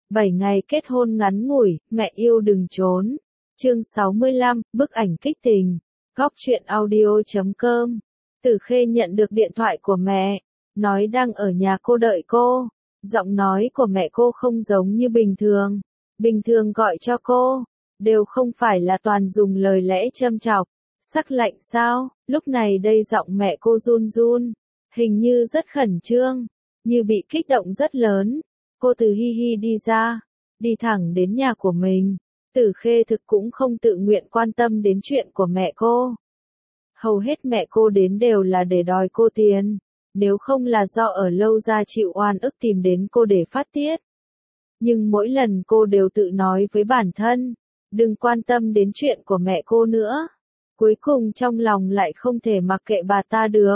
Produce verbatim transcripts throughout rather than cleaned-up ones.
bảy ngày kết hôn ngắn ngủi, mẹ yêu đừng trốn. Chương sáu mươi lăm, bức ảnh kích tình. Góc truyện audio chấm com. Tử Khê nhận được điện thoại của mẹ, nói đang ở nhà cô đợi cô. Giọng nói của mẹ cô không giống như bình thường. Bình thường gọi cho cô, đều không phải là toàn dùng lời lẽ châm chọc. Sắc lạnh sao? Lúc này đây giọng mẹ cô run run, hình như rất khẩn trương, như bị kích động rất lớn. Cô từ hi hi đi ra, đi thẳng đến nhà của mình. Tử Khê thực cũng không tự nguyện quan tâm đến chuyện của mẹ cô. Hầu hết mẹ cô đến đều là để đòi cô tiền, nếu không là do ở lâu ra chịu oan ức tìm đến cô để phát tiết. Nhưng mỗi lần cô đều tự nói với bản thân, đừng quan tâm đến chuyện của mẹ cô nữa. Cuối cùng trong lòng lại không thể mặc kệ bà ta được.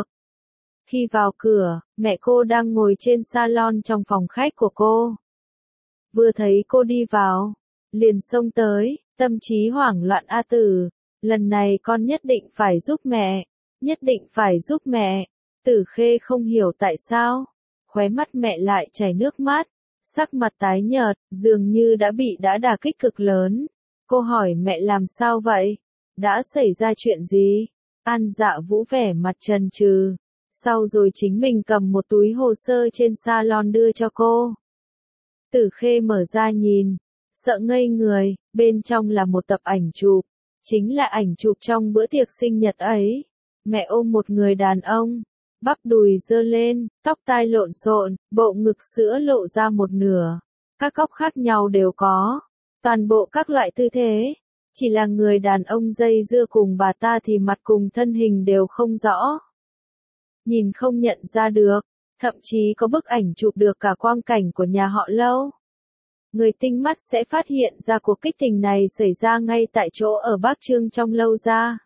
Khi vào cửa, mẹ cô đang ngồi trên salon trong phòng khách của cô. Vừa thấy cô đi vào, liền xông tới, tâm trí hoảng loạn A Tử, lần này con nhất định phải giúp mẹ, nhất định phải giúp mẹ. Tử Khê không hiểu tại sao, khóe mắt mẹ lại chảy nước mắt, sắc mặt tái nhợt, dường như đã bị đã đả kích cực lớn. Cô hỏi mẹ làm sao vậy? Đã xảy ra chuyện gì? An Dạ Vũ vẻ mặt trần trừ, sau rồi chính mình cầm một túi hồ sơ trên salon đưa cho cô. Tử Khê mở ra nhìn, sợ ngây người, bên trong là một tập ảnh chụp, chính là ảnh chụp trong bữa tiệc sinh nhật ấy. Mẹ ôm một người đàn ông, bắp đùi giơ lên, tóc tai lộn xộn, bộ ngực sữa lộ ra một nửa, các góc khác nhau đều có, toàn bộ các loại tư thế. Chỉ là người đàn ông dây dưa cùng bà ta thì mặt cùng thân hình đều không rõ. Nhìn không nhận ra được, thậm chí có bức ảnh chụp được cả quang cảnh của nhà họ Lâu. Người tinh mắt sẽ phát hiện ra cuộc kích tình này xảy ra ngay tại chỗ ở Bắc Trương trong Lâu gia.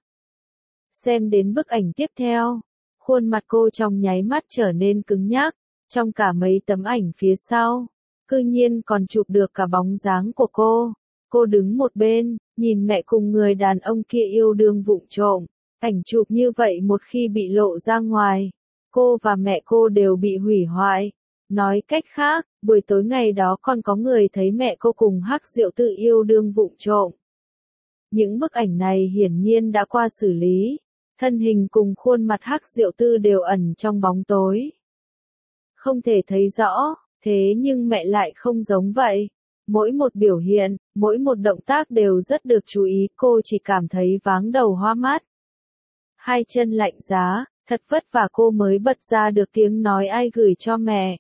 Xem đến bức ảnh tiếp theo, khuôn mặt cô trong nháy mắt trở nên cứng nhắc, trong cả mấy tấm ảnh phía sau, cư nhiên còn chụp được cả bóng dáng của cô. Cô đứng một bên, nhìn mẹ cùng người đàn ông kia yêu đương vụng trộm. Ảnh chụp như vậy một khi bị lộ ra ngoài, cô và mẹ cô đều bị hủy hoại. Nói cách khác, buổi tối ngày đó còn có người thấy mẹ cô cùng Hắc Diệu Tư yêu đương vụng trộm. Những bức ảnh này hiển nhiên đã qua xử lý, thân hình cùng khuôn mặt Hắc Diệu Tư đều ẩn trong bóng tối, không thể thấy rõ, thế nhưng mẹ lại không giống vậy. Mỗi một biểu hiện, mỗi một động tác đều rất được chú ý, cô chỉ cảm thấy váng đầu hoa mắt. Hai chân lạnh giá, thật vất vả cô mới bật ra được tiếng nói ai gửi cho mẹ.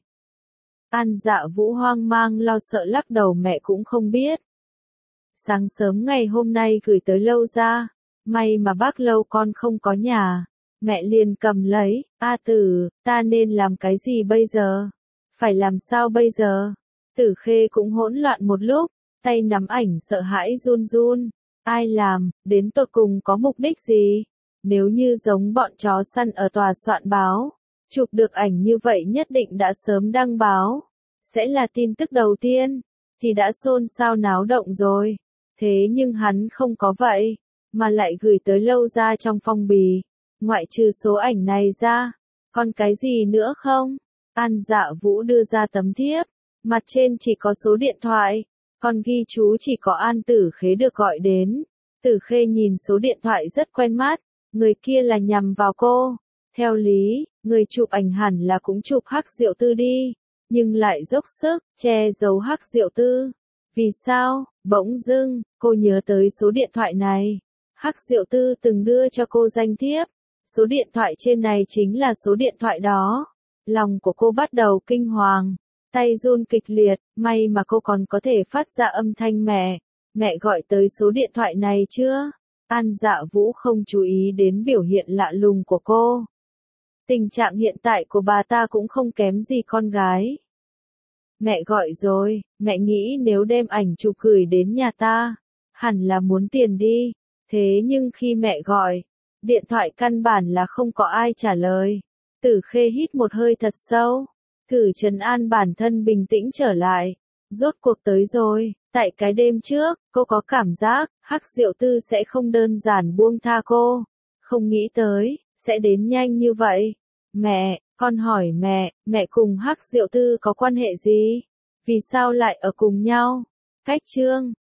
An Dạ Vũ hoang mang lo sợ lắc đầu mẹ cũng không biết. Sáng sớm ngày hôm nay gửi tới Lâu ra, may mà bác Lâu con không có nhà. Mẹ liền cầm lấy, A Tử, ta nên làm cái gì bây giờ? Phải làm sao bây giờ? Tử Khê cũng hỗn loạn một lúc, tay nắm ảnh sợ hãi run run. Ai làm, đến tột cùng có mục đích gì? Nếu như giống bọn chó săn ở tòa soạn báo, chụp được ảnh như vậy nhất định đã sớm đăng báo, sẽ là tin tức đầu tiên, thì đã xôn xao náo động rồi. Thế nhưng hắn không có vậy, mà lại gửi tới Lâu ra trong phong bì. Ngoại trừ số ảnh này ra, còn cái gì nữa không? An Dạ Vũ đưa ra tấm thiếp. Mặt trên chỉ có số điện thoại, còn ghi chú chỉ có An Tử Khê được gọi đến. Tử Khê nhìn số điện thoại rất quen mắt, người kia là nhằm vào cô. Theo lý, người chụp ảnh hẳn là cũng chụp Hắc Diệu Tư đi, nhưng lại dốc sức che giấu Hắc Diệu Tư. Vì sao? Bỗng dưng, cô nhớ tới số điện thoại này. Hắc Diệu Tư từng đưa cho cô danh thiếp, số điện thoại trên này chính là số điện thoại đó. Lòng của cô bắt đầu kinh hoàng. Tay run kịch liệt, may mà cô còn có thể phát ra âm thanh mẹ. Mẹ gọi tới số điện thoại này chưa? An Dạ Vũ không chú ý đến biểu hiện lạ lùng của cô. Tình trạng hiện tại của bà ta cũng không kém gì con gái. Mẹ gọi rồi, mẹ nghĩ nếu đem ảnh chụp gửi đến nhà ta, hẳn là muốn tiền đi. Thế nhưng khi mẹ gọi, điện thoại căn bản là không có ai trả lời. Tử Khê hít một hơi thật sâu, thử trấn an bản thân bình tĩnh trở lại. Rốt cuộc tới rồi, tại cái đêm trước, cô có cảm giác, Hắc Diệu Tư sẽ không đơn giản buông tha cô. Không nghĩ tới, sẽ đến nhanh như vậy. Mẹ, con hỏi mẹ, mẹ cùng Hắc Diệu Tư có quan hệ gì? Vì sao lại ở cùng nhau? Cách chương